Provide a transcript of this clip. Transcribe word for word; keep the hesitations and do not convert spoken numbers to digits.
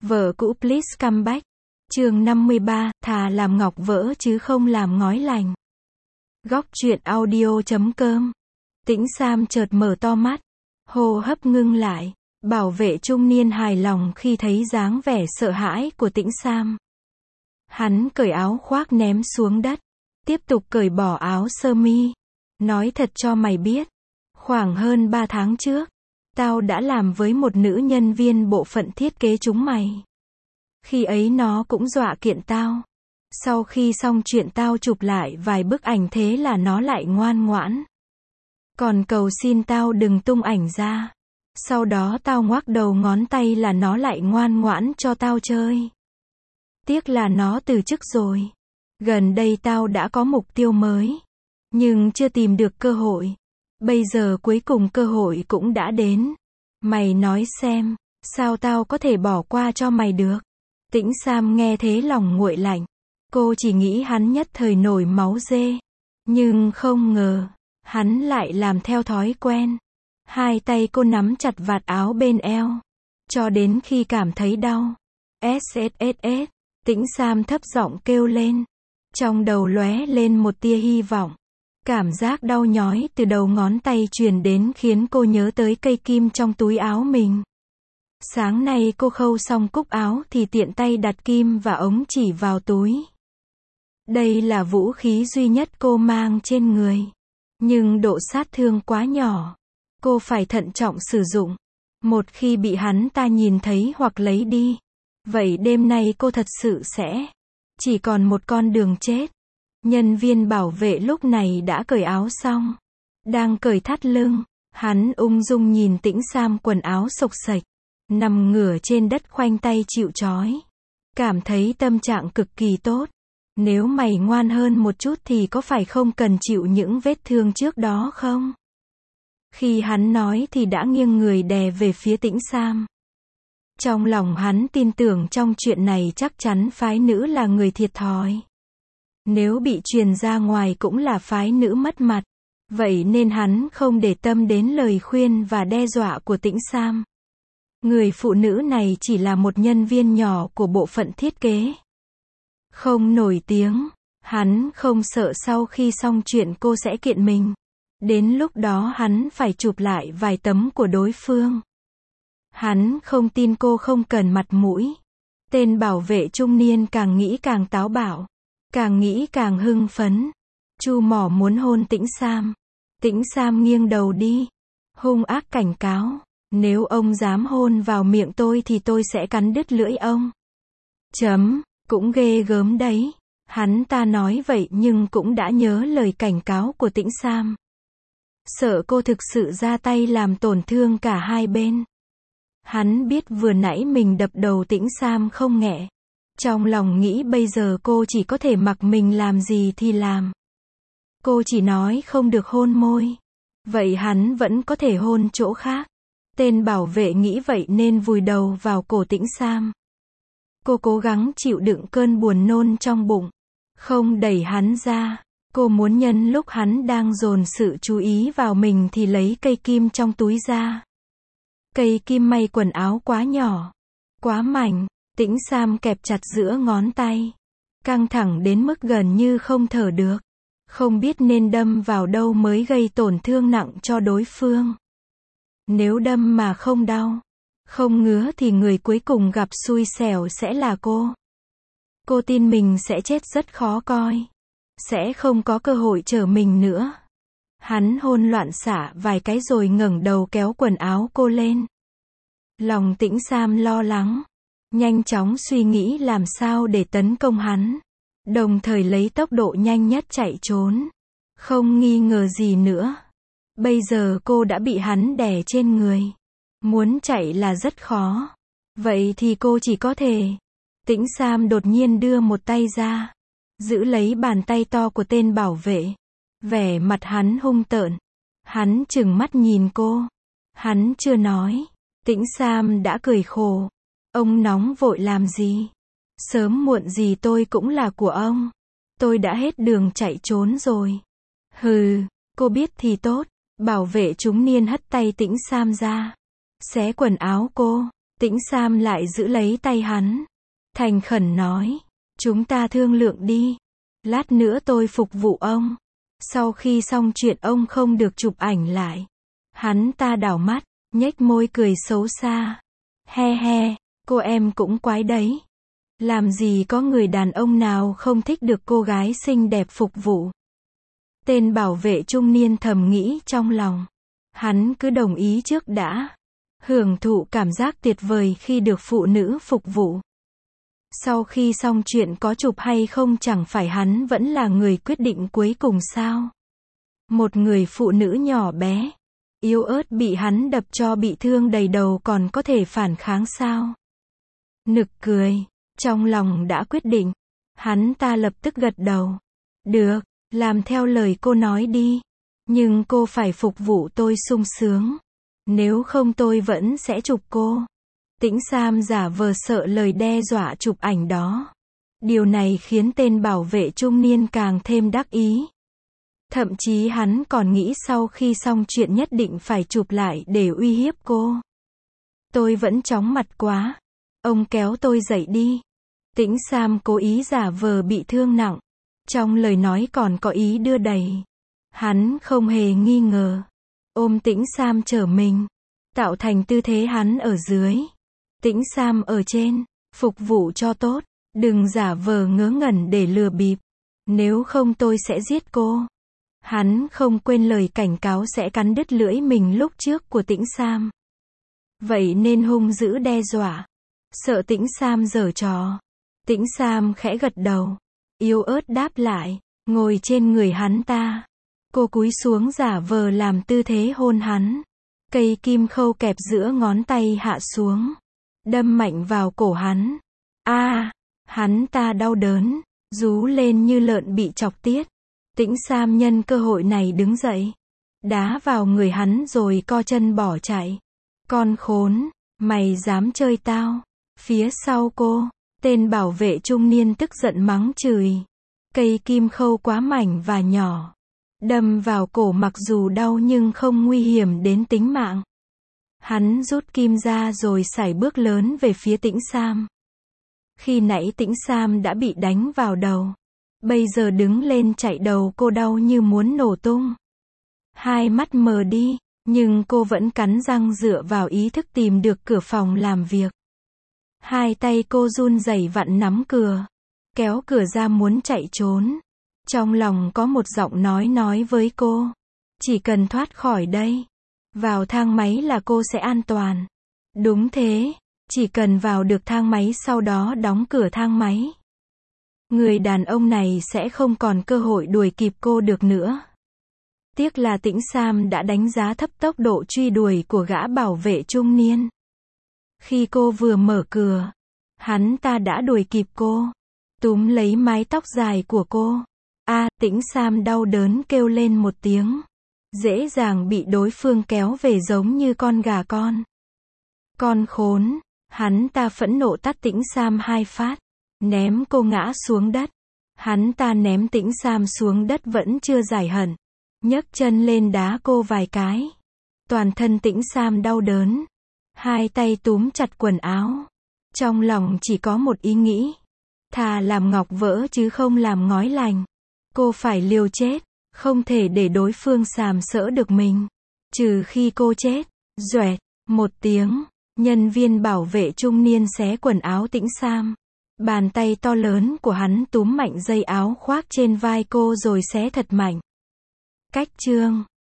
Vợ cũ please come back. Chương năm mươi ba, thà làm ngọc vỡ chứ không làm ngói lành. Góc truyện audio chấm com. Tĩnh Sam chợt mở to mắt, hô hấp ngưng lại. Bảo vệ trung niên hài lòng khi thấy dáng vẻ sợ hãi của Tĩnh Sam. Hắn cởi áo khoác ném xuống đất, tiếp tục cởi bỏ áo sơ mi. Nói thật cho mày biết, khoảng hơn ba tháng trước, tao đã làm với một nữ nhân viên bộ phận thiết kế chúng mày. Khi ấy nó cũng dọa kiện tao. Sau khi xong chuyện tao chụp lại vài bức ảnh thế là nó lại ngoan ngoãn. Còn cầu xin tao đừng tung ảnh ra. Sau đó tao ngoác đầu ngón tay là nó lại ngoan ngoãn cho tao chơi. Tiếc là nó từ chức rồi. Gần đây tao đã có mục tiêu mới, nhưng chưa tìm được cơ hội. Bây giờ cuối cùng cơ hội cũng đã đến. Mày nói xem, sao tao có thể bỏ qua cho mày được? Tĩnh Sam nghe thế lòng nguội lạnh. Cô chỉ nghĩ hắn nhất thời nổi máu dê. Nhưng không ngờ, hắn lại làm theo thói quen. Hai tay cô nắm chặt vạt áo bên eo, cho đến khi cảm thấy đau. ét ét ét ét, Tĩnh Sam thấp giọng kêu lên. Trong đầu lóe lên một tia hy vọng. Cảm giác đau nhói từ đầu ngón tay truyền đến khiến cô nhớ tới cây kim trong túi áo mình. Sáng nay cô khâu xong cúc áo thì tiện tay đặt kim và ống chỉ vào túi. Đây là vũ khí duy nhất cô mang trên người. Nhưng độ sát thương quá nhỏ. Cô phải thận trọng sử dụng. Một khi bị hắn ta nhìn thấy hoặc lấy đi, vậy đêm nay cô thật sự sẽ chỉ còn một con đường chết. Nhân viên bảo vệ lúc này đã cởi áo xong. Đang cởi thắt lưng, hắn ung dung nhìn Tĩnh Sam quần áo xộc xệch, nằm ngửa trên đất khoanh tay chịu trói. Cảm thấy tâm trạng cực kỳ tốt. Nếu mày ngoan hơn một chút thì có phải không cần chịu những vết thương trước đó không? Khi hắn nói thì đã nghiêng người đè về phía Tĩnh Sam. Trong lòng hắn tin tưởng trong chuyện này chắc chắn phái nữ là người thiệt thòi. Nếu bị truyền ra ngoài cũng là phái nữ mất mặt. Vậy nên hắn không để tâm đến lời khuyên và đe dọa của Tĩnh Sam. Người phụ nữ này chỉ là một nhân viên nhỏ của bộ phận thiết kế. Không nổi tiếng. Hắn không sợ sau khi xong chuyện cô sẽ kiện mình. Đến lúc đó hắn phải chụp lại vài tấm của đối phương. Hắn không tin cô không cần mặt mũi. Tên bảo vệ trung niên càng nghĩ càng táo bạo. Càng nghĩ càng hưng phấn. Chu mỏ muốn hôn Tĩnh Sam. Tĩnh Sam nghiêng đầu đi. Hung ác cảnh cáo. Nếu ông dám hôn vào miệng tôi thì tôi sẽ cắn đứt lưỡi ông. Chấm, cũng ghê gớm đấy. Hắn ta nói vậy nhưng cũng đã nhớ lời cảnh cáo của Tĩnh Sam. Sợ cô thực sự ra tay làm tổn thương cả hai bên. Hắn biết vừa nãy mình đập đầu Tĩnh Sam không nhẹ. Trong lòng nghĩ bây giờ cô chỉ có thể mặc mình làm gì thì làm. Cô chỉ nói không được hôn môi. Vậy hắn vẫn có thể hôn chỗ khác. Tên bảo vệ nghĩ vậy nên vùi đầu vào cổ Tĩnh Sam. Cô cố gắng chịu đựng cơn buồn nôn trong bụng. Không đẩy hắn ra. Cô muốn nhân lúc hắn đang dồn sự chú ý vào mình thì lấy cây kim trong túi ra. Cây kim may quần áo quá nhỏ, quá mảnh. Tĩnh Sam kẹp chặt giữa ngón tay. Căng thẳng đến mức gần như không thở được. Không biết nên đâm vào đâu mới gây tổn thương nặng cho đối phương. Nếu đâm mà không đau, không ngứa thì người cuối cùng gặp xui xẻo sẽ là cô. Cô tin mình sẽ chết rất khó coi. Sẽ không có cơ hội trở mình nữa. Hắn hôn loạn xạ vài cái rồi ngẩng đầu kéo quần áo cô lên. Lòng Tĩnh Sam lo lắng. Nhanh chóng suy nghĩ làm sao để tấn công hắn. Đồng thời lấy tốc độ nhanh nhất chạy trốn. Không nghi ngờ gì nữa. Bây giờ cô đã bị hắn đè trên người. Muốn chạy là rất khó. Vậy thì cô chỉ có thể. Tĩnh Sam đột nhiên đưa một tay ra. Giữ lấy bàn tay to của tên bảo vệ. Vẻ mặt hắn hung tợn. Hắn trừng mắt nhìn cô. Hắn chưa nói. Tĩnh Sam đã cười khổ. Ông nóng vội làm gì? Sớm muộn gì tôi cũng là của ông. Tôi đã hết đường chạy trốn rồi. Hừ, cô biết thì tốt. Bảo vệ trung niên hất tay Tĩnh Sam ra. Xé quần áo cô. Tĩnh Sam lại giữ lấy tay hắn. Thành khẩn nói. Chúng ta thương lượng đi. Lát nữa tôi phục vụ ông. Sau khi xong chuyện ông không được chụp ảnh lại. Hắn ta đảo mắt, nhếch môi cười xấu xa. He he, cô em cũng quái đấy. Làm gì có người đàn ông nào không thích được cô gái xinh đẹp phục vụ. Tên bảo vệ trung niên thầm nghĩ trong lòng. Hắn cứ đồng ý trước đã. Hưởng thụ cảm giác tuyệt vời khi được phụ nữ phục vụ. Sau khi xong chuyện có chụp hay không chẳng phải hắn vẫn là người quyết định cuối cùng sao? Một người phụ nữ nhỏ bé, yếu ớt bị hắn đập cho bị thương đầy đầu còn có thể phản kháng sao? Nực cười, trong lòng đã quyết định. Hắn ta lập tức gật đầu. Được, làm theo lời cô nói đi. Nhưng cô phải phục vụ tôi sung sướng. Nếu không tôi vẫn sẽ chụp cô. Tĩnh Sam giả vờ sợ lời đe dọa chụp ảnh đó. Điều này khiến tên bảo vệ trung niên càng thêm đắc ý. Thậm chí hắn còn nghĩ sau khi xong chuyện nhất định phải chụp lại để uy hiếp cô. Tôi vẫn chóng mặt quá. Ông kéo tôi dậy đi. Tĩnh Sam cố ý giả vờ bị thương nặng. Trong lời nói còn có ý đưa đẩy. Hắn không hề nghi ngờ. Ôm Tĩnh Sam trở mình. Tạo thành tư thế hắn ở dưới. Tĩnh Sam ở trên. Phục vụ cho tốt. Đừng giả vờ ngớ ngẩn để lừa bịp. Nếu không tôi sẽ giết cô. Hắn không quên lời cảnh cáo sẽ cắn đứt lưỡi mình lúc trước của Tĩnh Sam. Vậy nên hung dữ đe dọa. Sợ Tĩnh Sam giở trò. Tĩnh Sam khẽ gật đầu. Yếu ớt đáp lại. Ngồi trên người hắn ta. Cô cúi xuống giả vờ làm tư thế hôn hắn. Cây kim khâu kẹp giữa ngón tay hạ xuống. Đâm mạnh vào cổ hắn. A, à, hắn ta đau đớn. Rú lên như lợn bị chọc tiết. Tĩnh Sam nhân cơ hội này đứng dậy. Đá vào người hắn rồi co chân bỏ chạy. Con khốn, mày dám chơi tao. Phía sau cô, tên bảo vệ trung niên tức giận mắng chửi. Cây kim khâu quá mảnh và nhỏ. Đâm vào cổ mặc dù đau nhưng không nguy hiểm đến tính mạng. Hắn rút kim ra rồi sải bước lớn về phía Tĩnh Sam. Khi nãy Tĩnh Sam đã bị đánh vào đầu. Bây giờ đứng lên chạy đầu cô đau như muốn nổ tung. Hai mắt mờ đi, nhưng cô vẫn cắn răng dựa vào ý thức tìm được cửa phòng làm việc. Hai tay cô run rẩy vặn nắm cửa. Kéo cửa ra muốn chạy trốn. Trong lòng có một giọng nói nói với cô. Chỉ cần thoát khỏi đây. Vào thang máy là cô sẽ an toàn. Đúng thế. Chỉ cần vào được thang máy sau đó đóng cửa thang máy. Người đàn ông này sẽ không còn cơ hội đuổi kịp cô được nữa. Tiếc là Tĩnh Sam đã đánh giá thấp tốc độ truy đuổi của gã bảo vệ trung niên. Khi cô vừa mở cửa, hắn ta đã đuổi kịp cô. Túm lấy mái tóc dài của cô. A, à, Tĩnh Sam đau đớn kêu lên một tiếng. Dễ dàng bị đối phương kéo về giống như con gà con. Con khốn, hắn ta phẫn nộ tát Tĩnh Sam hai phát. Ném cô ngã xuống đất. Hắn ta ném Tĩnh Sam xuống đất vẫn chưa giải hận. Nhấc chân lên đá cô vài cái. Toàn thân Tĩnh Sam đau đớn. Hai tay túm chặt quần áo. Trong lòng chỉ có một ý nghĩ. Thà làm ngọc vỡ chứ không làm ngói lành. Cô phải liều chết. Không thể để đối phương sàm sỡ được mình. Trừ khi cô chết. Doẹt. Một tiếng. Nhân viên bảo vệ trung niên xé quần áo Tĩnh Sam. Bàn tay to lớn của hắn túm mạnh dây áo khoác trên vai cô rồi xé thật mạnh. Cách chương